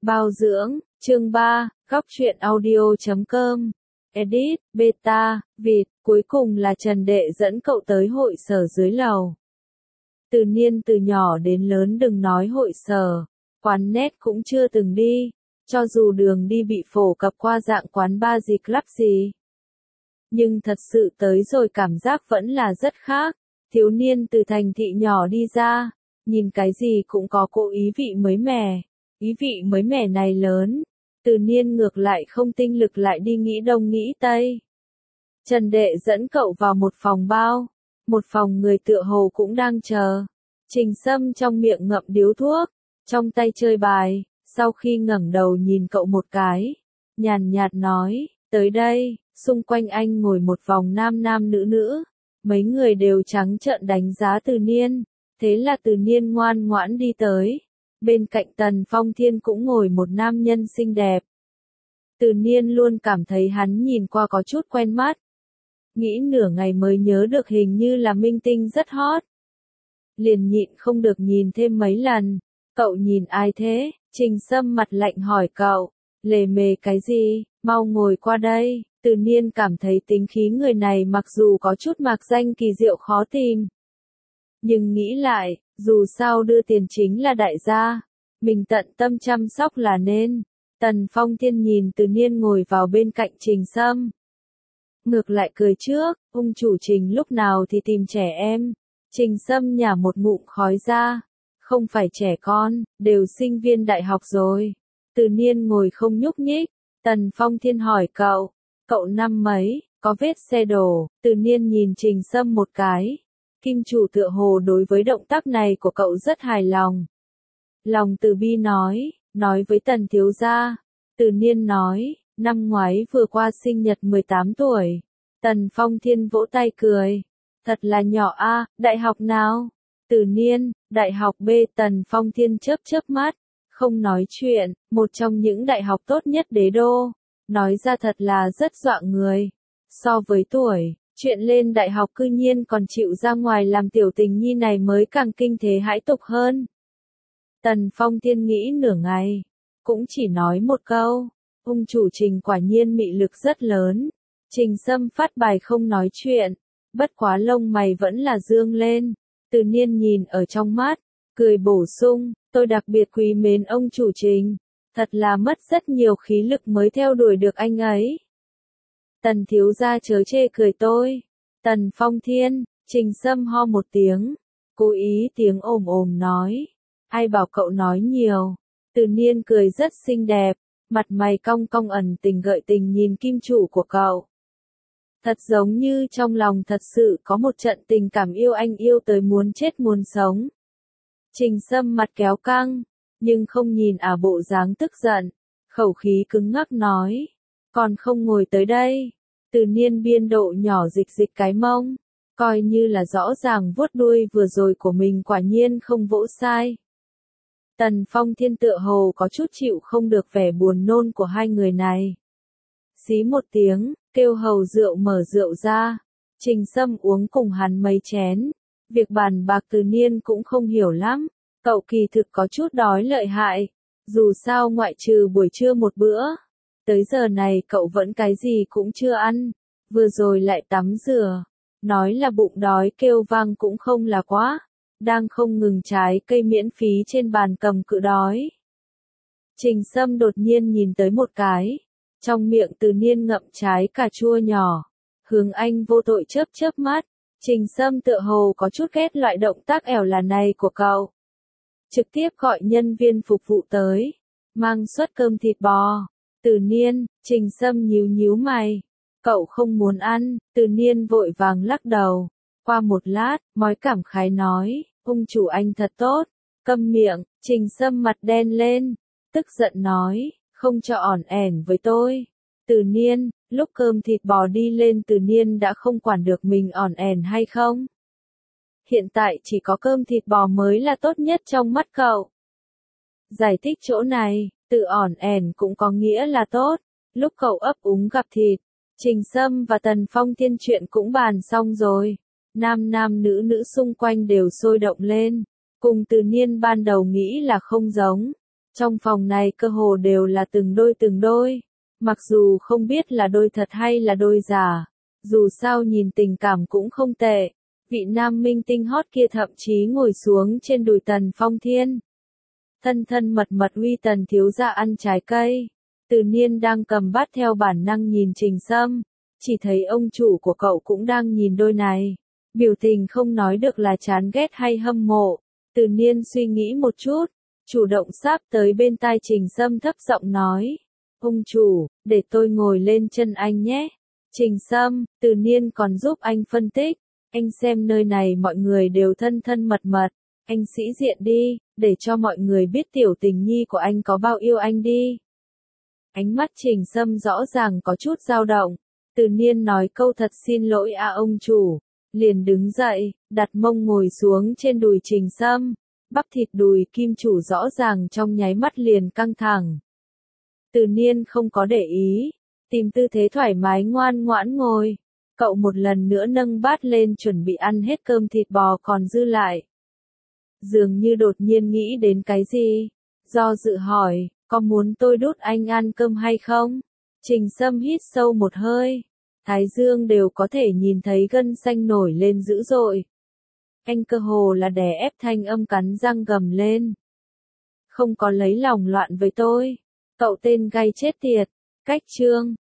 Bao dưỡng, chương 3, góc truyện audio.com. Edit, beta, vịt, cuối cùng là Trần Đệ dẫn cậu tới hội sở dưới lầu. Từ Niên từ nhỏ đến lớn đừng nói hội sở, quán net cũng chưa từng đi, cho dù đường đi bị phổ cập qua dạng quán bar gì club gì. Nhưng thật sự tới rồi cảm giác vẫn là rất khác, thiếu niên từ thành thị nhỏ đi ra, nhìn cái gì cũng có cô ý vị mới mẻ. Ý vị mới mẻ này lớn, Từ Niên ngược lại không tinh lực lại đi nghĩ đông nghĩ tây. Trần Đệ dẫn cậu vào một phòng bao, một phòng người tựa hồ cũng đang chờ. Trình Sâm trong miệng ngậm điếu thuốc, trong tay chơi bài, sau khi ngẩng đầu nhìn cậu một cái, nhàn nhạt nói, tới đây, xung quanh anh ngồi một vòng nam nam nữ nữ, mấy người đều trắng trợn đánh giá Từ Niên, thế là Từ Niên ngoan ngoãn đi tới. Bên cạnh Tần Phong Thiên cũng ngồi một nam nhân xinh đẹp. Từ Niên luôn cảm thấy hắn nhìn qua có chút quen mắt. Nghĩ nửa ngày mới nhớ được hình như là minh tinh rất hot. Liền nhịn không được nhìn thêm mấy lần. Cậu nhìn ai thế? Trình Sâm mặt lạnh hỏi cậu. Lề mề cái gì? Mau ngồi qua đây. Từ Niên cảm thấy tính khí người này mặc dù có chút mạc danh kỳ diệu khó tìm. Nhưng nghĩ lại, dù sao đưa tiền chính là đại gia, mình tận tâm chăm sóc là nên. Tần Phong Thiên nhìn Từ Niên ngồi vào bên cạnh Trình Sâm. Ngược lại cười trước, ông chủ Trình lúc nào thì tìm trẻ em. Trình Sâm nhả một ngụm khói ra. Không phải trẻ con, đều sinh viên đại học rồi. Từ Niên ngồi không nhúc nhích. Tần Phong Thiên hỏi cậu năm mấy, có vết xe đổ. Từ Niên nhìn Trình Sâm một cái. Kim chủ tựa hồ đối với động tác này của cậu rất hài lòng. Lòng từ bi nói với Tần thiếu gia. Từ Niên nói, năm ngoái vừa qua sinh nhật 18 tuổi. Tần Phong Thiên vỗ tay cười. Thật là nhỏ a, đại học nào? Từ Niên, đại học B. Tần Phong Thiên chớp mắt, không nói chuyện, một trong những đại học tốt nhất đế đô. Nói ra thật là rất dọa người. So với tuổi, chuyện lên đại học cư nhiên còn chịu ra ngoài làm tiểu tình nhi này mới càng kinh thế hãi tục hơn. Tần Phong Thiên nghĩ nửa ngày, cũng chỉ nói một câu, ông chủ Trình quả nhiên mị lực rất lớn. Trình Sâm phát bài không nói chuyện, bất quá lông mày vẫn là dương lên. Từ Niên nhìn ở trong mắt, cười bổ sung, tôi đặc biệt quý mến ông chủ Trình, thật là mất rất nhiều khí lực mới theo đuổi được anh ấy. Tần thiếu gia chớ chê cười tôi. Tần Phong Thiên, Trình Sâm ho một tiếng, cố ý tiếng ồm nói. Ai bảo cậu nói nhiều. Từ Niên cười rất xinh đẹp, mặt mày cong cong ẩn tình gợi tình nhìn kim chủ của cậu. Thật giống như trong lòng thật sự có một trận tình cảm yêu anh yêu tới muốn chết muốn sống. Trình Sâm mặt kéo căng, nhưng không nhìn bộ dáng tức giận, khẩu khí cứng ngắc nói. Còn không ngồi tới đây. Từ Niên biên độ nhỏ dịch cái mông, coi như là rõ ràng vuốt đuôi vừa rồi của mình quả nhiên không vỗ sai. Tần Phong Thiên tựa hồ có chút chịu không được vẻ buồn nôn của hai người này. Xí một tiếng, kêu hầu rượu mở rượu ra. Trình Sâm uống cùng hắn mấy chén. Việc bàn bạc Từ Niên cũng không hiểu lắm. Cậu kỳ thực có chút đói lợi hại. Dù sao ngoại trừ buổi trưa một bữa. Tới giờ này cậu vẫn cái gì cũng chưa ăn. Vừa rồi lại tắm rửa. Nói là bụng đói kêu vang cũng không là quá. Đang không ngừng trái cây miễn phí trên bàn cầm cự đói. Trình Sâm đột nhiên nhìn tới một cái. Trong miệng Từ Niên ngậm trái cà chua nhỏ. Hướng anh vô tội chớp mắt. Trình Sâm tựa hồ có chút ghét loại động tác ẻo là này của cậu. Trực tiếp gọi nhân viên phục vụ tới. Mang suất cơm thịt bò. Từ Niên, Trình Sâm nhíu mày. Cậu không muốn ăn. Từ Niên vội vàng lắc đầu. Qua một lát, mói cảm khái nói, ông chủ anh thật tốt. Câm miệng. Trình Sâm mặt đen lên, tức giận nói, không cho ỏn ẻn với tôi. Từ Niên, lúc cơm thịt bò đi lên Từ Niên đã không quản được mình ỏn ẻn hay không. Hiện tại chỉ có cơm thịt bò mới là tốt nhất trong mắt cậu. Giải thích chỗ này, tự ỏn ẻn cũng có nghĩa là tốt. Lúc cậu ấp úng gặp thịt, Trình Sâm và Tần Phong Thiên chuyện cũng bàn xong rồi. Nam nam nữ nữ xung quanh đều sôi động lên. Cùng Từ Niên ban đầu nghĩ là không giống. Trong phòng này cơ hồ đều là từng đôi. Mặc dù không biết là đôi thật hay là đôi giả. Dù sao nhìn tình cảm cũng không tệ. Vị nam minh tinh hot kia thậm chí ngồi xuống trên đùi Tần Phong Thiên. Thân thân mật mật uy Tần thiếu gia ăn trái cây. Từ Niên đang cầm bát theo bản năng nhìn Trình Sâm. Chỉ thấy ông chủ của cậu cũng đang nhìn đôi này. Biểu tình không nói được là chán ghét hay hâm mộ. Từ Niên suy nghĩ một chút. Chủ động sáp tới bên tai Trình Sâm thấp giọng nói. Ông chủ, để tôi ngồi lên chân anh nhé. Trình Sâm, Từ Niên còn giúp anh phân tích. Anh xem nơi này mọi người đều thân thân mật mật. Anh sĩ diện đi, để cho mọi người biết tiểu tình nhi của anh có bao yêu anh đi. Ánh mắt Trình Sâm rõ ràng có chút dao động. Từ Niên nói câu thật xin lỗi ông chủ. Liền đứng dậy, đặt mông ngồi xuống trên đùi Trình Sâm. Bắp thịt đùi kim chủ rõ ràng trong nháy mắt liền căng thẳng. Từ Niên không có để ý. Tìm tư thế thoải mái ngoan ngoãn ngồi. Cậu một lần nữa nâng bát lên chuẩn bị ăn hết cơm thịt bò còn dư lại. Dường như đột nhiên nghĩ đến cái gì. Do dự hỏi, có muốn tôi đút anh ăn cơm hay không? Trình Sâm hít sâu một hơi. Thái dương đều có thể nhìn thấy gân xanh nổi lên dữ dội. Anh cơ hồ là đè ép thanh âm cắn răng gầm lên. Không có lấy lòng loạn với tôi. Cậu tên gay chết tiệt. Cách chương